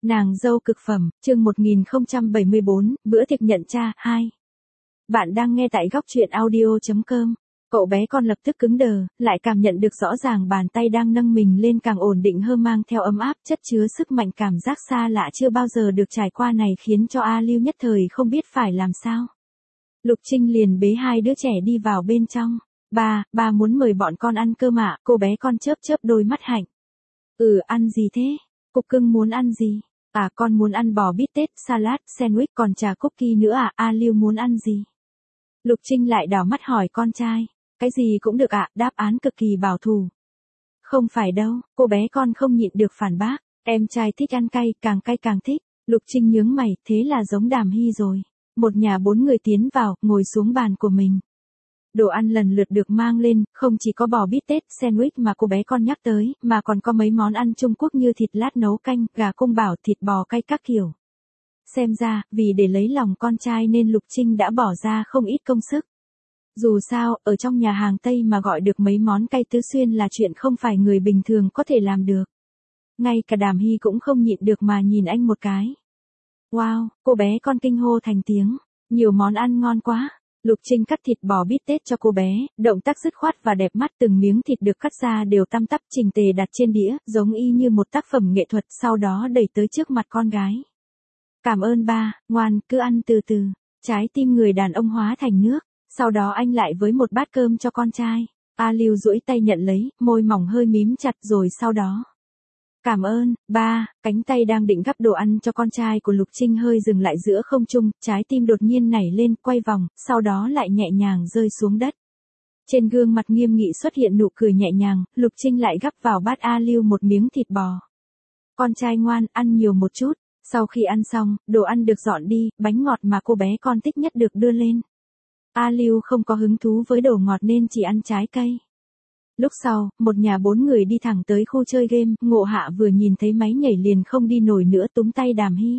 Nàng dâu cực phẩm, chương 1074, bữa tiệc nhận cha, 2. Bạn đang nghe tại góc truyện audio.com. Cậu bé con lập tức cứng đờ, lại cảm nhận được rõ ràng bàn tay đang nâng mình lên càng ổn định hơn, mang theo ấm áp chất chứa sức mạnh, cảm giác xa lạ chưa bao giờ được trải qua này khiến cho A Lưu nhất thời không biết phải làm sao. Lục Trinh liền bế hai đứa trẻ đi vào bên trong. Ba muốn mời bọn con ăn cơm ạ, cô bé con chớp chớp đôi mắt hạnh. Ăn gì thế? Cục cưng muốn ăn gì? Con muốn ăn bò bít tết, salad, sandwich còn trà cookie nữa ạ. A Lưu muốn ăn gì? Lục Trinh lại đảo mắt hỏi con trai. Cái gì cũng được ạ, đáp án cực kỳ bảo thủ. Không phải đâu, cô bé con không nhịn được phản bác. Em trai thích ăn cay càng thích. Lục Trinh nhướng mày, thế là giống Đàm Hy rồi. Một nhà 4 người tiến vào, ngồi xuống bàn của mình. Đồ ăn lần lượt được mang lên, không chỉ có bò bít tết, sandwich mà cô bé con nhắc tới, mà còn có mấy món ăn Trung Quốc như thịt lát nấu canh, gà cung bảo, thịt bò cay các kiểu. Xem ra, vì để lấy lòng con trai nên Lục Trinh đã bỏ ra không ít công sức. Dù sao, ở trong nhà hàng Tây mà gọi được mấy món cay tứ xuyên là chuyện không phải người bình thường có thể làm được. Ngay cả Đàm Hy cũng không nhịn được mà nhìn anh một cái. Wow, cô bé con kinh hô thành tiếng, nhiều món ăn ngon quá. Lục Trinh cắt thịt bò bít tết cho cô bé, động tác dứt khoát và đẹp mắt, từng miếng thịt được cắt ra đều tăm tắp chỉnh tề đặt trên đĩa, giống y như một tác phẩm nghệ thuật, sau đó đẩy tới trước mặt con gái. Cảm ơn ba, ngoan, cứ ăn từ từ. Trái tim người đàn ông hóa thành nước, sau đó anh lại với một bát cơm cho con trai. A Lưu duỗi tay nhận lấy, môi mỏng hơi mím chặt rồi sau đó. Cảm ơn, ba. Cánh tay đang định gắp đồ ăn cho con trai của Lục Trinh hơi dừng lại giữa không trung, trái tim đột nhiên nảy lên, quay vòng, sau đó lại nhẹ nhàng rơi xuống đất. Trên gương mặt nghiêm nghị xuất hiện nụ cười nhẹ nhàng, Lục Trinh lại gắp vào bát A Lưu một miếng thịt bò. Con trai ngoan, ăn nhiều một chút. Sau khi ăn xong, đồ ăn được dọn đi, bánh ngọt mà cô bé con thích nhất được đưa lên. A Lưu không có hứng thú với đồ ngọt nên chỉ ăn trái cây. Lúc sau, một nhà 4 người đi thẳng tới khu chơi game, Ngộ Hạ vừa nhìn thấy máy nhảy liền không đi nổi nữa, túm tay Đàm Hy.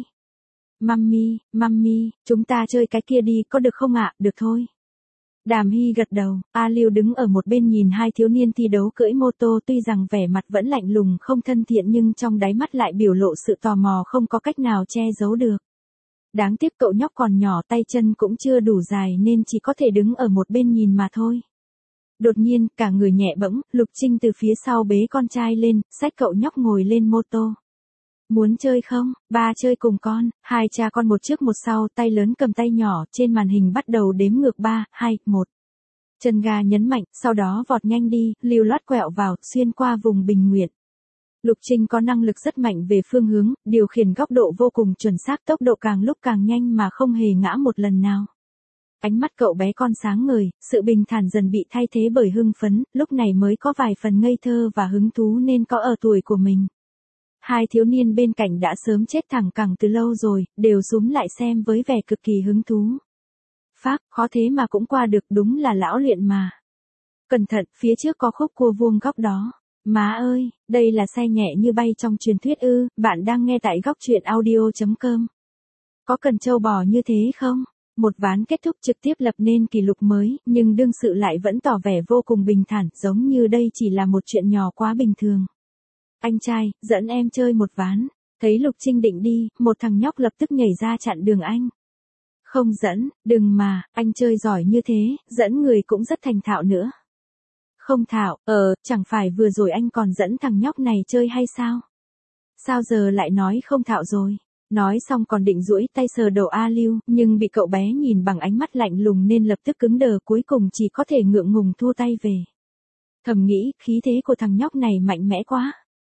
Mummy, chúng ta chơi cái kia đi, có được không ạ? Được thôi. Đàm Hy gật đầu, A Lưu đứng ở một bên nhìn hai thiếu niên thi đấu cưỡi mô tô, tuy rằng vẻ mặt vẫn lạnh lùng không thân thiện nhưng trong đáy mắt lại biểu lộ sự tò mò không có cách nào che giấu được. Đáng tiếc cậu nhóc còn nhỏ, tay chân cũng chưa đủ dài nên chỉ có thể đứng ở một bên nhìn mà thôi. Đột nhiên, cả người nhẹ bẫng, Lục Trinh từ phía sau bế con trai lên, xách cậu nhóc ngồi lên mô tô. Muốn chơi không? Ba chơi cùng con. Hai cha con một trước một sau, tay lớn cầm tay nhỏ, trên màn hình bắt đầu đếm ngược 3, 2, 1. Chân ga nhấn mạnh, sau đó vọt nhanh đi, lưu loát quẹo vào, xuyên qua vùng Bình Nguyện. Lục Trinh có năng lực rất mạnh về phương hướng, điều khiển góc độ vô cùng chuẩn xác, tốc độ càng lúc càng nhanh mà không hề ngã một lần nào. Ánh mắt cậu bé con sáng ngời, sự bình thản dần bị thay thế bởi hưng phấn, lúc này mới có vài phần ngây thơ và hứng thú nên có ở tuổi của mình. Hai thiếu niên bên cạnh đã sớm chết thẳng cẳng từ lâu rồi, đều súm lại xem với vẻ cực kỳ hứng thú. Phác, khó thế mà cũng qua được, đúng là lão luyện mà. Cẩn thận, phía trước có khúc cua vuông góc đó. Má ơi, đây là xe nhẹ như bay trong truyền thuyết ư? Bạn đang nghe tại góc truyện audio.com. Có cần trâu bò như thế không? Một ván kết thúc trực tiếp lập nên kỷ lục mới, nhưng đương sự lại vẫn tỏ vẻ vô cùng bình thản, giống như đây chỉ là một chuyện nhỏ quá bình thường. Anh trai, dẫn em chơi một ván. Thấy Lục Trinh định đi, một thằng nhóc lập tức nhảy ra chặn đường anh. Không dẫn, đừng mà, anh chơi giỏi như thế, dẫn người cũng rất thành thạo nữa. Không thạo, chẳng phải vừa rồi anh còn dẫn thằng nhóc này chơi hay sao? Sao giờ lại nói không thạo rồi? Nói xong còn định duỗi tay sờ đầu A Lưu, nhưng bị cậu bé nhìn bằng ánh mắt lạnh lùng nên lập tức cứng đờ, cuối cùng chỉ có thể ngượng ngùng thua tay về. Thầm nghĩ, khí thế của thằng nhóc này mạnh mẽ quá.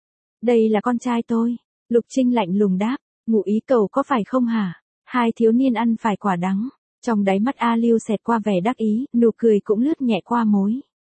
Đây là con trai tôi. Lục Trinh lạnh lùng đáp, ngụ ý cầu có phải không hả? Hai thiếu niên ăn phải quả đắng. Trong đáy mắt A Lưu xẹt qua vẻ đắc ý, nụ cười cũng lướt nhẹ qua môi.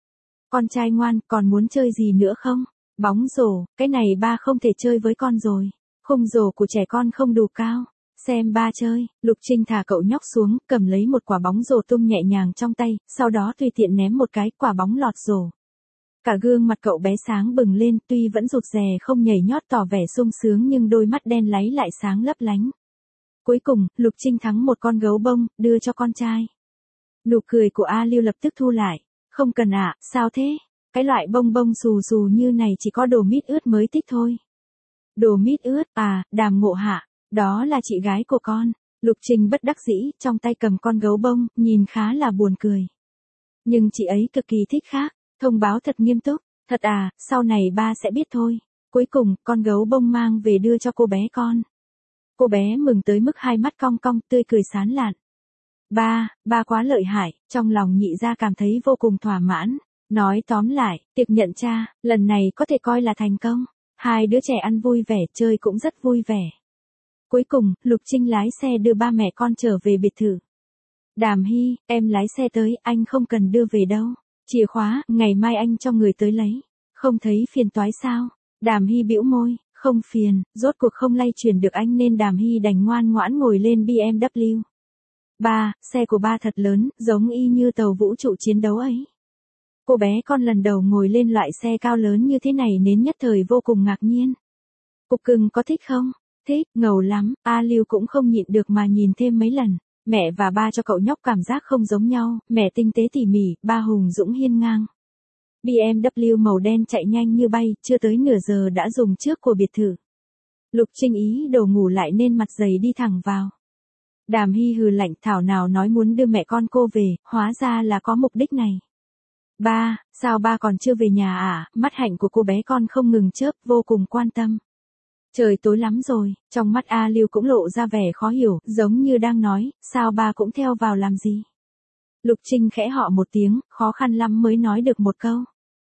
Con trai ngoan, còn muốn chơi gì nữa không? Bóng rổ, cái này ba không thể chơi với con rồi. Khung rổ của trẻ con không đủ cao. Xem ba chơi. Lục Trinh thả cậu nhóc xuống, cầm lấy một quả bóng rổ tung nhẹ nhàng trong tay, sau đó tùy tiện ném một cái, quả bóng lọt rổ. Cả gương mặt cậu bé sáng bừng lên, tuy vẫn rụt rè không nhảy nhót tỏ vẻ sung sướng nhưng đôi mắt đen láy lại sáng lấp lánh. Cuối cùng, Lục Trinh thắng một con gấu bông, đưa cho con trai. Nụ cười của A Lưu lập tức thu lại. Không cần ạ, sao thế? Cái loại bông bông xù xù như này chỉ có đồ mít ướt mới thích thôi. Đồ mít ướt, à, Đàm Ngộ Hạ, đó là chị gái của con. Lục Trinh bất đắc dĩ, trong tay cầm con gấu bông, nhìn khá là buồn cười. Nhưng chị ấy cực kỳ thích khác, thông báo thật nghiêm túc, thật à, sau này ba sẽ biết thôi. Cuối cùng, con gấu bông mang về đưa cho cô bé con. Cô bé mừng tới mức hai mắt cong cong, tươi cười sán lạn. Ba quá lợi hại, trong lòng Nhị gia cảm thấy vô cùng thỏa mãn. Nói tóm lại, tiệc nhận cha, lần này có thể coi là thành công. Hai đứa trẻ ăn vui vẻ, chơi cũng rất vui vẻ. Cuối cùng, Lục Trinh lái xe đưa ba mẹ con trở về biệt thự. Đàm Hy, em lái xe tới, anh không cần đưa về đâu. Chìa khóa, ngày mai anh cho người tới lấy. Không thấy phiền toái sao? Đàm Hy bĩu môi, không phiền, rốt cuộc không lay chuyển được anh nên Đàm Hy đành ngoan ngoãn ngồi lên BMW. Ba, xe của ba thật lớn, giống y như tàu vũ trụ chiến đấu ấy. Cô bé con lần đầu ngồi lên loại xe cao lớn như thế này nên nhất thời vô cùng ngạc nhiên. Cục cưng có thích không? Thích, ngầu lắm, A Lưu cũng không nhịn được mà nhìn thêm mấy lần. Mẹ và ba cho cậu nhóc cảm giác không giống nhau, mẹ tinh tế tỉ mỉ, ba hùng dũng hiên ngang. BMW màu đen chạy nhanh như bay, chưa tới nửa giờ đã dùng trước của biệt thự. Lục Trinh ý đồ ngủ lại nên mặt dày đi thẳng vào. Đàm Hy hừ lạnh thảo nào nói muốn đưa mẹ con cô về, hóa ra là có mục đích này. Ba, sao ba còn chưa về nhà à? Mắt hạnh của cô bé con không ngừng chớp, vô cùng quan tâm. Trời tối lắm rồi, trong mắt A Lưu cũng lộ ra vẻ khó hiểu, giống như đang nói, sao ba cũng theo vào làm gì? Lục Trinh khẽ họ một tiếng, khó khăn lắm mới nói được một câu.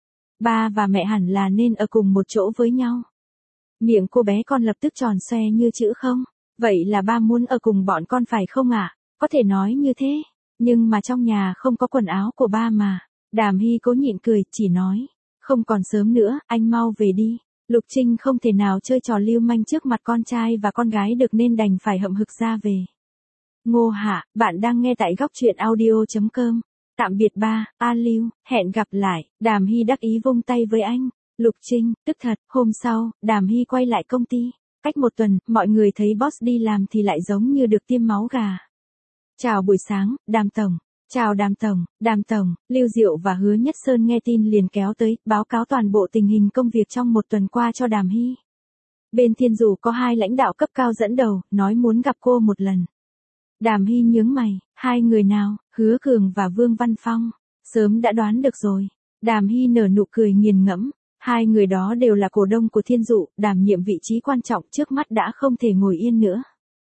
Ba và mẹ hẳn là nên ở cùng một chỗ với nhau. Miệng cô bé con lập tức tròn xoe như chữ không. Vậy là ba muốn ở cùng bọn con phải không ạ? Có thể nói như thế, nhưng mà trong nhà không có quần áo của ba mà. Đàm Hy cố nhịn cười, chỉ nói, không còn sớm nữa, anh mau về đi. Lục Trinh không thể nào chơi trò lưu manh trước mặt con trai và con gái được nên đành phải hậm hực ra về. Ngô Hạ, bạn đang nghe tại góc truyện audio.com. Tạm biệt ba, A Lưu, hẹn gặp lại. Đàm Hy đắc ý vung tay với anh. Lục Trinh, tức thật, hôm sau, Đàm Hy quay lại công ty. Cách một tuần, mọi người thấy boss đi làm thì lại giống như được tiêm máu gà. Chào buổi sáng, Đàm Tổng. Chào Đàm Tổng, Lưu Diệu và Hứa Nhất Sơn nghe tin liền kéo tới, báo cáo toàn bộ tình hình công việc trong một tuần qua cho Đàm Hy. Bên Thiên Dụ có hai lãnh đạo cấp cao dẫn đầu, nói muốn gặp cô một lần. Đàm Hy nhướng mày, hai người nào, Hứa Cường và Vương Văn Phong. Sớm đã đoán được rồi. Đàm Hy nở nụ cười nghiền ngẫm. Hai người đó đều là cổ đông của Thiên Dụ, đảm nhiệm vị trí quan trọng trước mắt đã không thể ngồi yên nữa.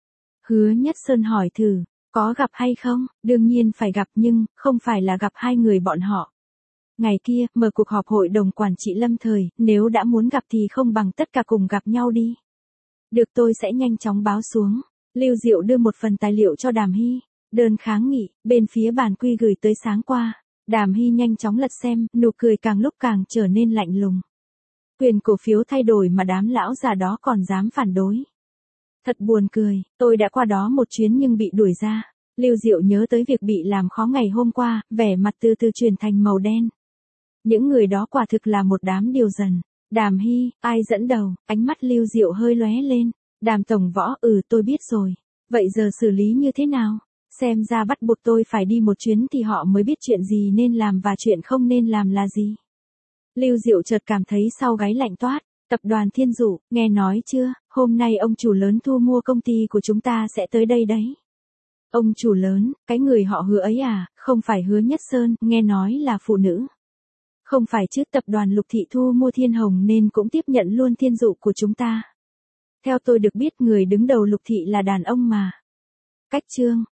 Hứa Nhất Sơn hỏi thử, có gặp hay không? Đương nhiên phải gặp nhưng, không phải là gặp hai người bọn họ. Ngày kia, mở cuộc họp hội đồng quản trị lâm thời, nếu đã muốn gặp thì không bằng tất cả cùng gặp nhau đi. Được tôi sẽ nhanh chóng báo xuống. Lưu Diệu đưa một phần tài liệu cho Đàm Hy. Đơn kháng nghị, bên phía bản quy gửi tới sáng qua. Đàm Hy nhanh chóng lật xem, nụ cười càng lúc càng trở nên lạnh lùng. Quyền cổ phiếu thay đổi mà đám lão già đó còn dám phản đối. Thật buồn cười, tôi đã qua đó một chuyến nhưng bị đuổi ra. Lưu Diệu nhớ tới việc bị làm khó ngày hôm qua, vẻ mặt từ từ chuyển thành màu đen. Những người đó quả thực là một đám điều dần. Đàm Hy, ai dẫn đầu? Ánh mắt Lưu Diệu hơi lóe lên. Đàm tổng võ, tôi biết rồi. Vậy giờ xử lý như thế nào? Xem ra bắt buộc tôi phải đi một chuyến thì họ mới biết chuyện gì nên làm và chuyện không nên làm là gì. Lưu Diệu chợt cảm thấy sau gáy lạnh toát. Tập đoàn Thiên Dụ, nghe nói chưa, hôm nay ông chủ lớn thu mua công ty của chúng ta sẽ tới đây đấy. Ông chủ lớn, cái người họ Hứa ấy à, không phải Hứa Nhất Sơn, nghe nói là phụ nữ. Không phải chứ, tập đoàn Lục Thị thu mua Thiên Hồng nên cũng tiếp nhận luôn Thiên Dụ của chúng ta. Theo tôi được biết người đứng đầu Lục Thị là đàn ông mà. Cách chương.